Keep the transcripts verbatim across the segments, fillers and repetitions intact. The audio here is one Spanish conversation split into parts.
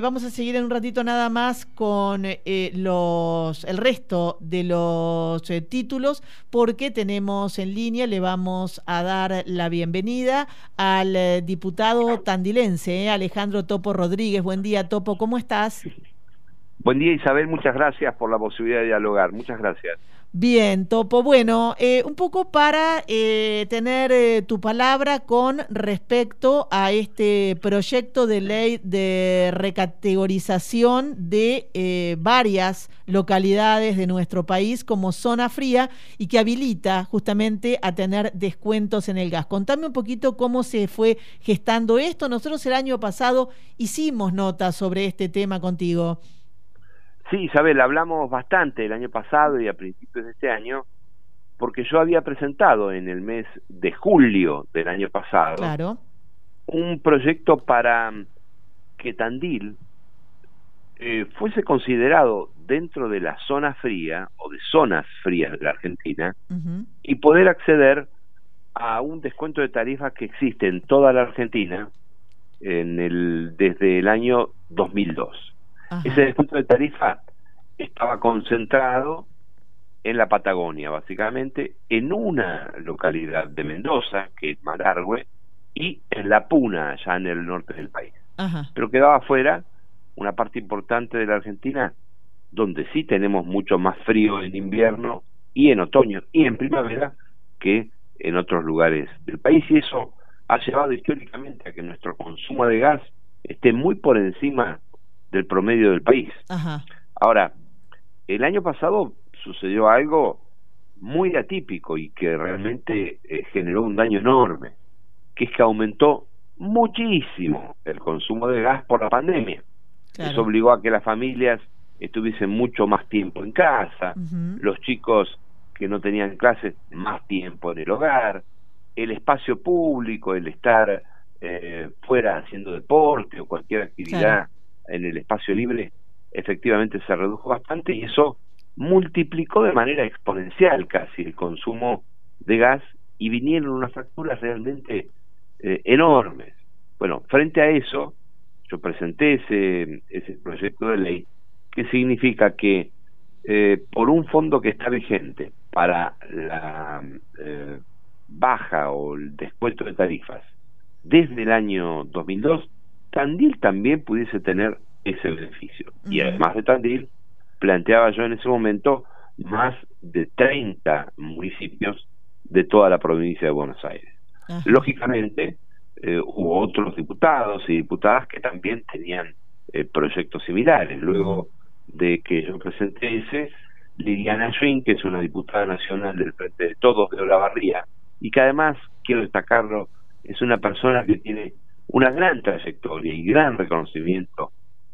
vamos a seguir en un ratito nada más con eh, los el resto de los eh, títulos, porque tenemos en línea, le vamos a dar la bienvenida al eh, diputado tandilense, eh, Alejandro Topo Rodríguez. Buen día, Topo, ¿cómo estás? Buen día, Isabel, muchas gracias por la posibilidad de dialogar, muchas gracias. Bien, Topo, bueno, eh, un poco para eh, tener eh, tu palabra con respecto a este proyecto de ley de recategorización de eh, varias localidades de nuestro país como zona fría y que habilita justamente a tener descuentos en el gas. Contame un poquito cómo se fue gestando esto. Nosotros el año pasado hicimos notas sobre este tema contigo. Sí, Isabel, hablamos bastante el año pasado y a principios de este año, porque yo había presentado en el mes de julio del año pasado claro. un proyecto para que Tandil eh, fuese considerado dentro de la zona fría o de zonas frías de la Argentina uh-huh. y poder acceder a un descuento de tarifas que existe en toda la Argentina en el desde el año dos mil dos. Ajá. Ese descuento de tarifa estaba concentrado en la Patagonia, básicamente, en una localidad de Mendoza, que es Malargüe, y en La Puna, allá en el norte del país. Ajá. Pero quedaba fuera una parte importante de la Argentina, donde sí tenemos mucho más frío en invierno y en otoño y en primavera que en otros lugares del país, y eso ha llevado históricamente a que nuestro consumo de gas esté muy por encima del promedio del país. Ajá. Ahora, el año pasado sucedió algo muy atípico y que realmente eh, generó un daño enorme, que es que aumentó muchísimo el consumo de gas por la pandemia. Claro. Eso obligó a que las familias estuviesen mucho más tiempo en casa, uh-huh. los chicos que no tenían clases más tiempo en el hogar, el espacio público, el estar eh, fuera haciendo deporte o cualquier actividad. Claro. En el espacio libre efectivamente se redujo bastante y eso multiplicó de manera exponencial casi el consumo de gas y vinieron unas facturas realmente eh, enormes. Bueno, frente a eso yo presenté ese, ese proyecto de ley que significa que eh, por un fondo que está vigente para la eh, baja o el descuento de tarifas desde el año dos mil dos, Tandil también pudiese tener ese beneficio. Uh-huh. Y además de Tandil, planteaba yo en ese momento más de treinta municipios de toda la provincia de Buenos Aires. Uh-huh. Lógicamente, eh, hubo otros diputados y diputadas que también tenían eh, proyectos similares. Luego uh-huh. de que yo presenté ese, Liliana Schwinn, que es una diputada nacional del Frente de Todos de Olavarría, y que además, quiero destacarlo, es una persona que tiene una gran trayectoria y gran reconocimiento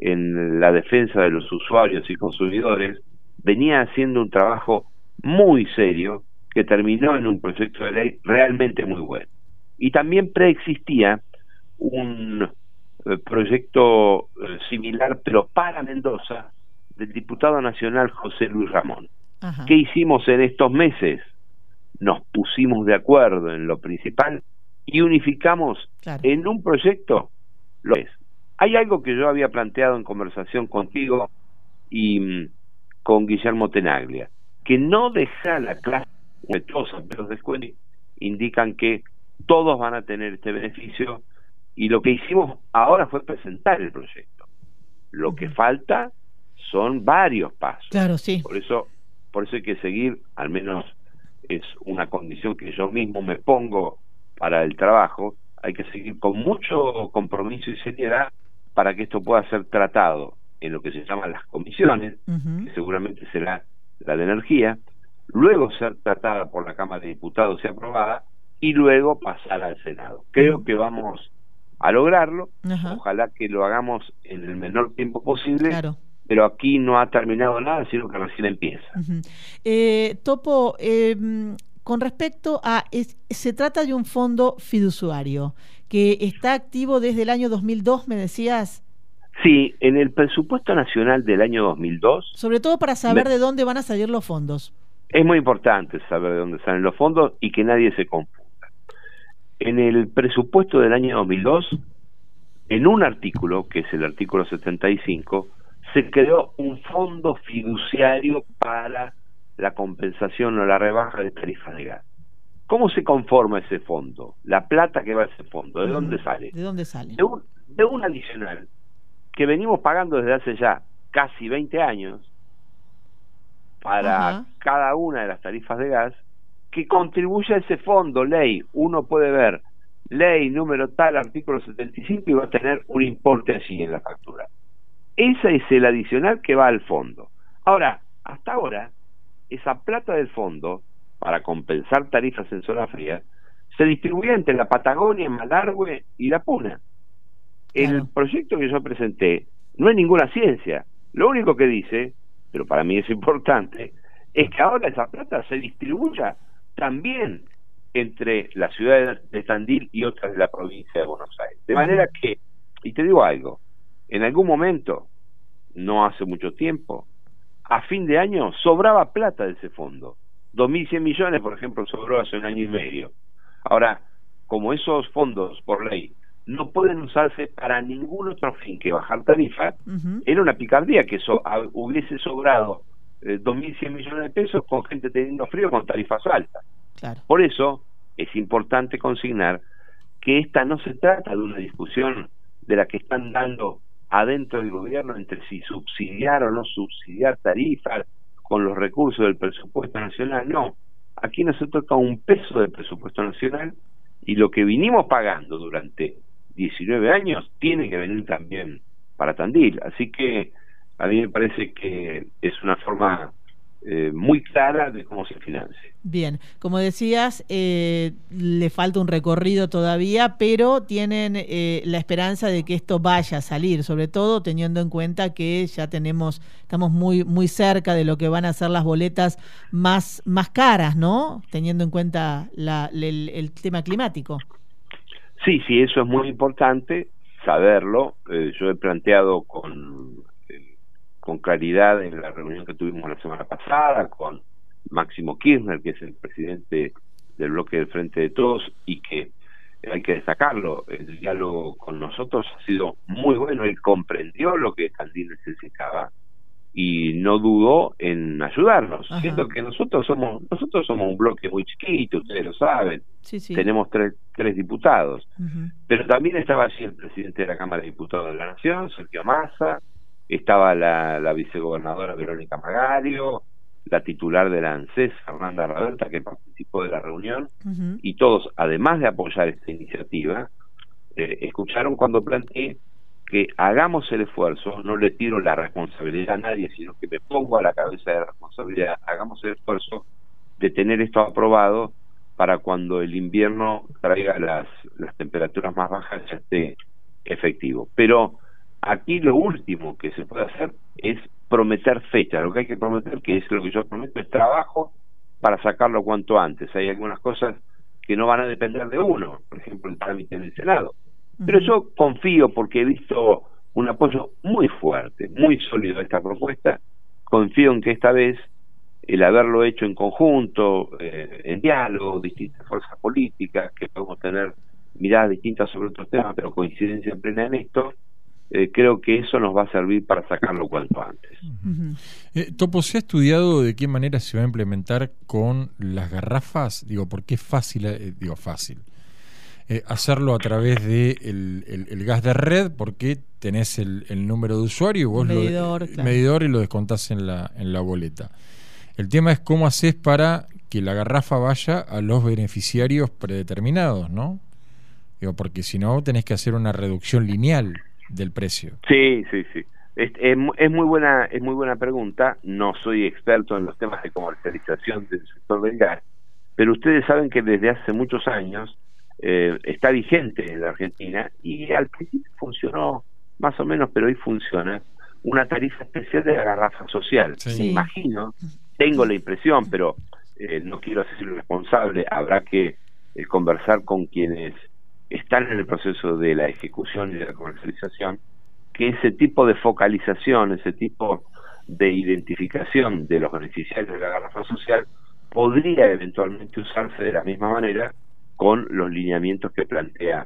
en la defensa de los usuarios y consumidores, venía haciendo un trabajo muy serio que terminó en un proyecto de ley realmente muy bueno. Y también preexistía un eh, proyecto eh, similar, pero para Mendoza, del diputado nacional José Luis Ramón. Ajá. ¿Qué hicimos en estos meses? Nos pusimos de acuerdo en lo principal y unificamos claro. en un proyecto lo es. Hay algo que yo había planteado en conversación contigo y mm, con Guillermo Tenaglia, que no deja la clase respetuosa, pero los descuentos indican que todos van a tener este beneficio y lo que hicimos ahora fue presentar el proyecto. Lo uh-huh. que falta son varios pasos. Claro, sí. Por eso, por eso hay que seguir, al menos es una condición que yo mismo me pongo para el trabajo, hay que seguir con mucho compromiso y seriedad para que esto pueda ser tratado en lo que se llaman las comisiones, uh-huh. que seguramente será la de energía, luego ser tratada por la Cámara de Diputados y aprobada, y luego pasar al Senado. Creo uh-huh. que vamos a lograrlo, uh-huh. ojalá que lo hagamos en el menor tiempo posible, claro. pero aquí no ha terminado nada, sino que recién empieza. Uh-huh. eh, Topo, eh, con respecto a, es, se trata de un fondo fiduciario que está activo desde el año dos mil dos, me decías. Sí, en el presupuesto nacional del año dos mil dos. Sobre todo para saber me... de dónde van a salir los fondos. Es muy importante saber de dónde salen los fondos y que nadie se confunda. En el presupuesto del año dos mil dos en un artículo, que es el artículo setenta y cinco, se creó un fondo fiduciario para la compensación o la rebaja de tarifas de gas. ¿Cómo se conforma ese fondo? La plata que va a ese fondo, ¿de dónde sale? ¿De dónde sale? De un, de un adicional que venimos pagando desde hace ya casi veinte años para Ajá. cada una de las tarifas de gas, que contribuye a ese fondo. Ley, uno puede ver ley número tal, artículo setenta y cinco, y va a tener un importe así en la factura. Ese es el adicional que va al fondo. Ahora, hasta ahora, esa plata del fondo, para compensar tarifas en zona fría, se distribuía entre la Patagonia, Malargüe y la Puna. El claro. proyecto que yo presenté no es ninguna ciencia. Lo único que dice, pero para mí es importante, es que ahora esa plata se distribuya también entre la ciudad de Tandil y otras de la provincia de Buenos Aires. De manera que, y te digo algo, en algún momento, no hace mucho tiempo, a fin de año sobraba plata de ese fondo. dos mil cien millones, por ejemplo, sobró hace un año y medio. Ahora, como esos fondos, por ley, no pueden usarse para ningún otro fin que bajar tarifas, uh-huh. era una picardía que so, a, hubiese sobrado eh, dos mil cien millones de pesos con gente teniendo frío con tarifas altas. Claro. Por eso es importante consignar que esta no se trata de una discusión de la que están dando adentro del gobierno entre si subsidiar o no subsidiar tarifas con los recursos del presupuesto nacional. No, aquí no se toca un peso del presupuesto nacional, y lo que vinimos pagando durante diecinueve años tiene que venir también para Tandil. Así que a mí me parece que es una forma eh, muy clara de cómo se financia. Bien, como decías, eh, le falta un recorrido todavía, pero tienen eh, la esperanza de que esto vaya a salir, sobre todo teniendo en cuenta que ya tenemos, estamos muy muy cerca de lo que van a ser las boletas más más caras, ¿no? Teniendo en cuenta la, el, el tema climático. Sí, sí, eso es muy importante saberlo. Eh, yo he planteado con eh, con claridad en la reunión que tuvimos la semana pasada con Máximo Kirchner, que es el presidente del bloque del Frente de Todos, y que hay que destacarlo, el diálogo con nosotros ha sido muy bueno. Él comprendió lo que Tandil necesitaba y no dudó en ayudarnos. Ajá. Siendo que nosotros somos nosotros somos un bloque muy chiquito, ustedes lo saben, sí, sí. tenemos tres, tres diputados, uh-huh. pero también estaba allí el presidente de la Cámara de Diputados de la Nación, Sergio Massa, estaba la, la vicegobernadora Verónica Magario, la titular de la ANSES, Fernanda Raberta, que participó de la reunión, uh-huh. y todos, además de apoyar esta iniciativa, eh, escucharon cuando planteé que hagamos el esfuerzo, no le tiro la responsabilidad a nadie, sino que me pongo a la cabeza de la responsabilidad, hagamos el esfuerzo de tener esto aprobado para cuando el invierno traiga las, las temperaturas más bajas ya esté efectivo. Pero aquí lo último que se puede hacer es prometer fecha. Lo que hay que prometer, que es lo que yo prometo, es trabajo para sacarlo cuanto antes. Hay algunas cosas que no van a depender de uno, por ejemplo el trámite en el Senado, pero yo confío, porque he visto un apoyo muy fuerte, muy sólido a esta propuesta. Confío en que esta vez el haberlo hecho en conjunto, eh, en diálogo, distintas fuerzas políticas, que podemos tener miradas distintas sobre otros temas, pero coincidencia plena en esto, Eh, creo que eso nos va a servir para sacarlo cuanto antes. Uh-huh. eh, Topo, ¿se ha estudiado de qué manera se va a implementar con las garrafas? Digo, porque es fácil, eh, digo fácil, eh, hacerlo a través de el, el, el gas de red, porque tenés el, el número de usuario y vos medidor, lo, claro. medidor y lo descontás en la, en la boleta. El tema es cómo haces para que la garrafa vaya a los beneficiarios predeterminados, ¿no? Digo, porque si no tenés que hacer una reducción lineal del precio. Sí, sí, sí. Es, es, es muy buena, es muy buena pregunta. No soy experto en los temas de comercialización del sector del gas, pero ustedes saben que desde hace muchos años eh, está vigente en la Argentina, y al principio funcionó más o menos, pero hoy funciona una tarifa especial de la garrafa social. Sí. Me imagino, tengo la impresión, pero eh, no quiero ser responsable. Habrá que eh, conversar con quienes están en el proceso de la ejecución y de la comercialización, que ese tipo de focalización, ese tipo de identificación de los beneficiarios de la garrafa social podría eventualmente usarse de la misma manera con los lineamientos que plantea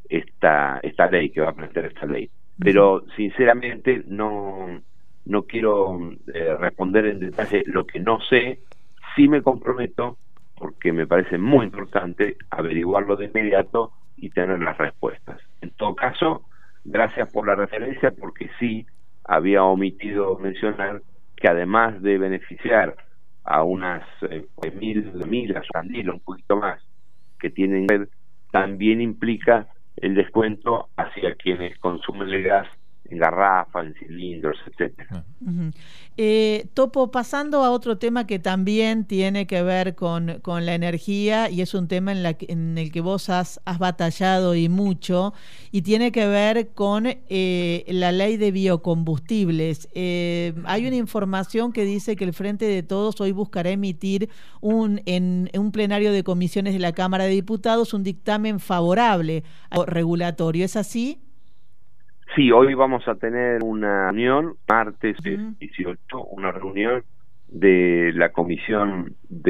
esta esta ley, que va a plantear esta ley. Pero sinceramente no no quiero eh, responder en detalle lo que no sé. Sí me comprometo, porque me parece muy importante averiguarlo de inmediato y tener las respuestas. En todo caso, gracias por la referencia, porque sí había omitido mencionar que además de beneficiar a unas eh, mil millas, Tandil, un poquito más, que tienen red, también implica el descuento hacia quienes consumen el gas en garrafa, en cilindros, etcétera. Uh-huh. eh, Topo, pasando a otro tema que también tiene que ver con, con la energía, y es un tema en, la que, en el que vos has, has batallado y mucho, y tiene que ver con eh, la ley de biocombustibles. Eh, hay una información que dice que el Frente de Todos hoy buscará emitir un, en, en un plenario de comisiones de la Cámara de Diputados un dictamen favorable al regulatorio. ¿Es así? Sí, hoy vamos a tener una reunión, martes uh-huh. dieciocho, una reunión de la Comisión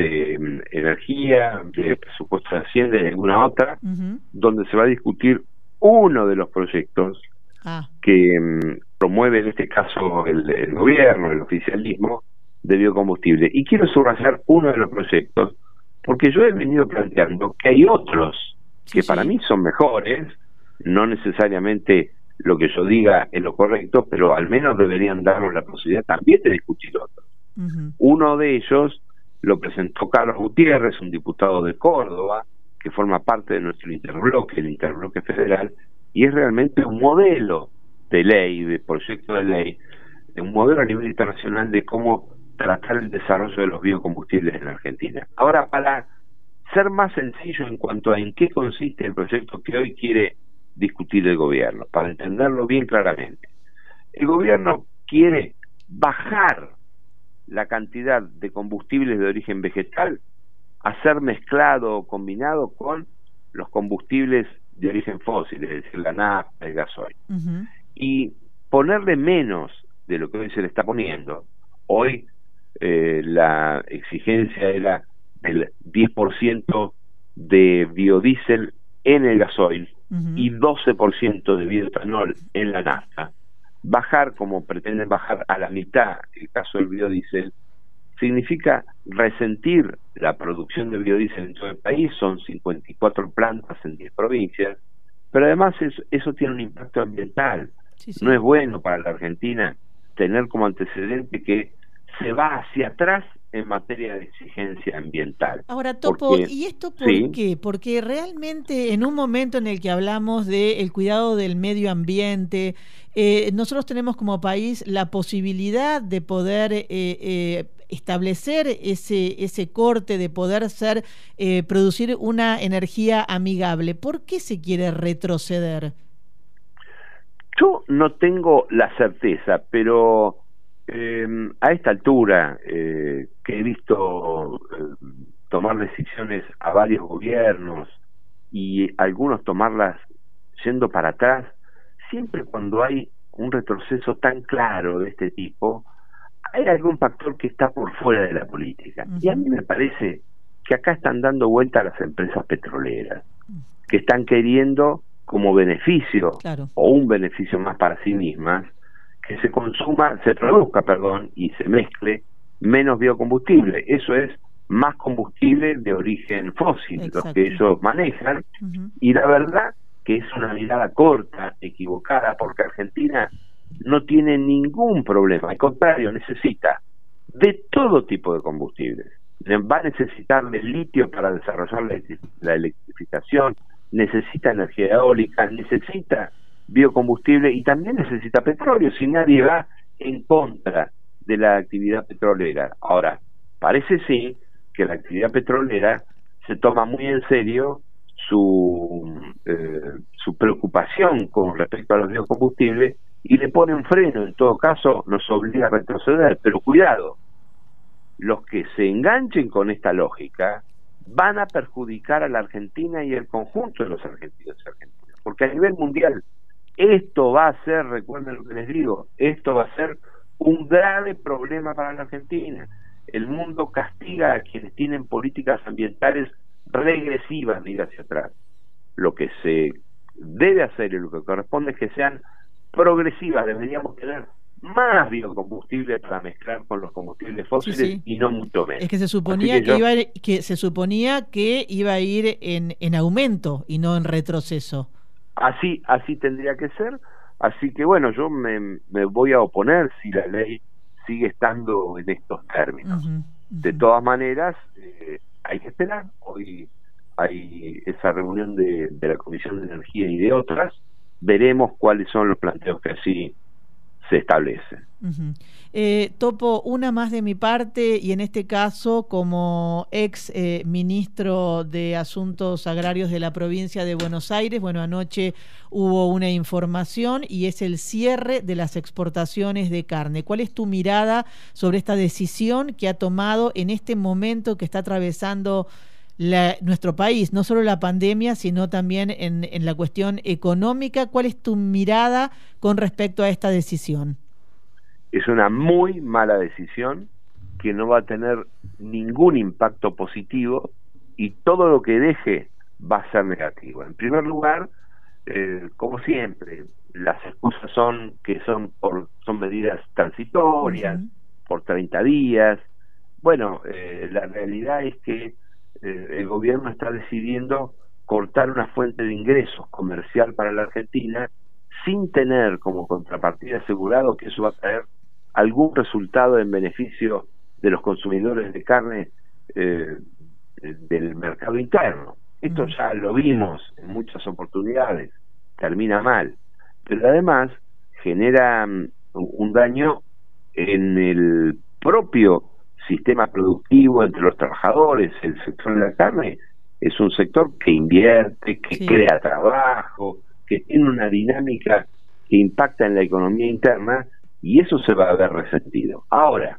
de Energía, de Presupuesto de Hacienda y de alguna otra, uh-huh. donde se va a discutir uno de los proyectos ah. que um, promueve en este caso el, el gobierno, el oficialismo, de biocombustible. Y quiero subrayar uno de los proyectos, porque yo he venido planteando que hay otros que sí, para sí. mí son mejores, no necesariamente lo que yo diga es lo correcto, pero al menos deberían darnos la posibilidad también de discutir otros. Uh-huh. Uno de ellos lo presentó Carlos Gutiérrez, un diputado de Córdoba, que forma parte de nuestro interbloque, el interbloque federal, y es realmente un modelo de ley, de proyecto de ley, de un modelo a nivel internacional de cómo tratar el desarrollo de los biocombustibles en la Argentina. Ahora, para ser más sencillo en cuanto a en qué consiste el proyecto que hoy quiere discutir el gobierno, para entenderlo bien claramente. El gobierno quiere bajar la cantidad de combustibles de origen vegetal a ser mezclado o combinado con los combustibles de origen fósil, es decir, la nafta, el gasoil. Uh-huh. Y ponerle menos de lo que hoy se le está poniendo. Hoy eh, la exigencia era del diez por ciento de biodiesel en el gasoil, uh-huh. y doce por ciento de bioetanol en la nafta. Bajar, como pretenden bajar a la mitad el caso del biodiesel, significa resentir la producción de biodiesel en todo el país. Son cincuenta y cuatro plantas en diez provincias, pero además eso, eso tiene un impacto ambiental. Sí, sí. No es bueno para la Argentina tener como antecedente que se va hacia atrás en materia de exigencia ambiental. Ahora, Topo, porque, ¿y esto por ¿sí? qué? Porque realmente en un momento en el que hablamos del cuidado del medio ambiente, eh, nosotros tenemos como país la posibilidad de poder eh, eh, establecer ese ese corte, de poder ser eh, producir una energía amigable. ¿Por qué se quiere retroceder? Yo no tengo la certeza, pero Eh, a esta altura eh, que he visto eh, tomar decisiones a varios gobiernos y algunos tomarlas yendo para atrás, siempre cuando hay un retroceso tan claro de este tipo, hay algún factor que está por fuera de la política. Uh-huh. Y a mí me parece que acá están dando vuelta a las empresas petroleras, que están queriendo como beneficio, claro, o un beneficio más para sí mismas, que se consuma, se produzca, perdón, y se mezcle menos biocombustible. Eso es más combustible de origen fósil, exacto, lo que ellos manejan. Uh-huh. Y la verdad que es una mirada corta, equivocada, porque Argentina no tiene ningún problema, al contrario, necesita de todo tipo de combustibles. Va a necesitar de litio para desarrollar la, la electrificación, necesita energía eólica, necesita biocombustible y también necesita petróleo, si nadie va en contra de la actividad petrolera. Ahora, parece sí que la actividad petrolera se toma muy en serio su eh, su preocupación con respecto a los biocombustibles y le pone un freno, en todo caso nos obliga a retroceder, pero cuidado, los que se enganchen con esta lógica van a perjudicar a la Argentina y el conjunto de los argentinos y argentinas, porque a nivel mundial esto va a ser, recuerden lo que les digo, esto va a ser un grave problema para la Argentina. El mundo castiga a quienes tienen políticas ambientales regresivas de ir hacia atrás. Lo que se debe hacer y lo que corresponde es que sean progresivas. Deberíamos tener más biocombustible para mezclar con los combustibles fósiles, sí, sí. y no mucho menos. Es que se suponía que, que, yo... iba a ir, que se suponía que iba a ir en, en aumento y no en retroceso. Así, así tendría que ser. Así que bueno, yo me, me voy a oponer si la ley sigue estando en estos términos. Uh-huh, uh-huh. De todas maneras, eh, hay que esperar. Hoy hay esa reunión de, de la Comisión de Energía y de otras. Veremos cuáles son los planteos que así se establece. Uh-huh. eh, Topo, una más de mi parte, y en este caso como ex eh, ministro de Asuntos Agrarios de la provincia de Buenos Aires. Bueno, anoche hubo una información y es el cierre de las exportaciones de carne. ¿Cuál es tu mirada sobre esta decisión que ha tomado en este momento que está atravesando La, nuestro país, no solo la pandemia, sino también en, en la cuestión económica? ¿Cuál es tu mirada con respecto a esta decisión? Es una muy mala decisión que no va a tener ningún impacto positivo y todo lo que deje va a ser negativo. En primer lugar, eh, como siempre, las excusas son que son por son medidas transitorias, uh-huh. por treinta días. Bueno, eh, la realidad es que Eh, el gobierno está decidiendo cortar una fuente de ingresos comercial para la Argentina sin tener como contrapartida asegurado que eso va a traer algún resultado en beneficio de los consumidores de carne eh, del mercado interno. Esto ya lo vimos en muchas oportunidades, termina mal, pero además genera um, un daño en el propio sistema productivo entre los trabajadores. El sector de la carne es un sector que invierte, que sí. crea trabajo, que tiene una dinámica que impacta en la economía interna, y eso se va a ver resentido. Ahora,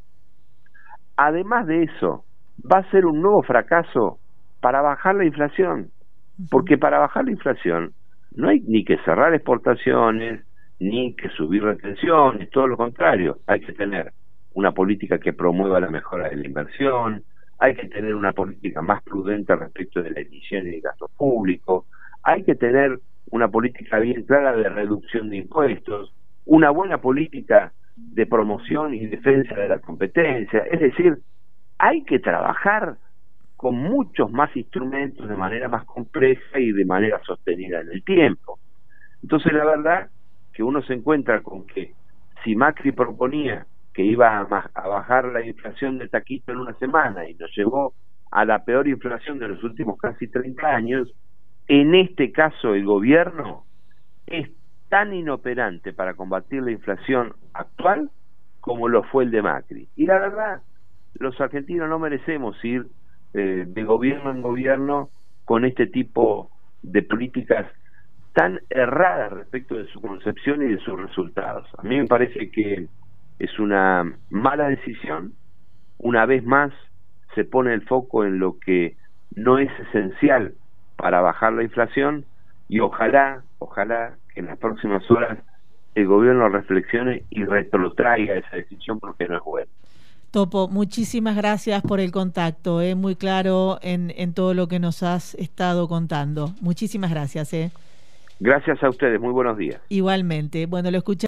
además de eso, va a ser un nuevo fracaso para bajar la inflación, porque para bajar la inflación no hay ni que cerrar exportaciones, ni que subir retenciones, todo lo contrario, hay que tener una política que promueva la mejora de la inversión, hay que tener una política más prudente respecto de la emisión y el gasto público, hay que tener una política bien clara de reducción de impuestos, una buena política de promoción y defensa de la competencia. Es decir, hay que trabajar con muchos más instrumentos de manera más compleja y de manera sostenida en el tiempo. Entonces la verdad que uno se encuentra con que si Macri proponía que iba a, a bajar la inflación de taquito en una semana y nos llevó a la peor inflación de los últimos casi treinta años, en este caso el gobierno es tan inoperante para combatir la inflación actual como lo fue el de Macri. Y la verdad, los argentinos no merecemos ir eh, de gobierno en gobierno con este tipo de políticas tan erradas respecto de su concepción y de sus resultados. A mí me parece que es una mala decisión. Una vez más se pone el foco en lo que no es esencial para bajar la inflación, y ojalá, ojalá que en las próximas horas el gobierno reflexione y retrotraiga esa decisión, porque no es buena. Topo, muchísimas gracias por el contacto, eh, muy claro en, en todo lo que nos has estado contando. Muchísimas gracias. Eh. Gracias a ustedes, muy buenos días. Igualmente. Bueno, lo escuchamos.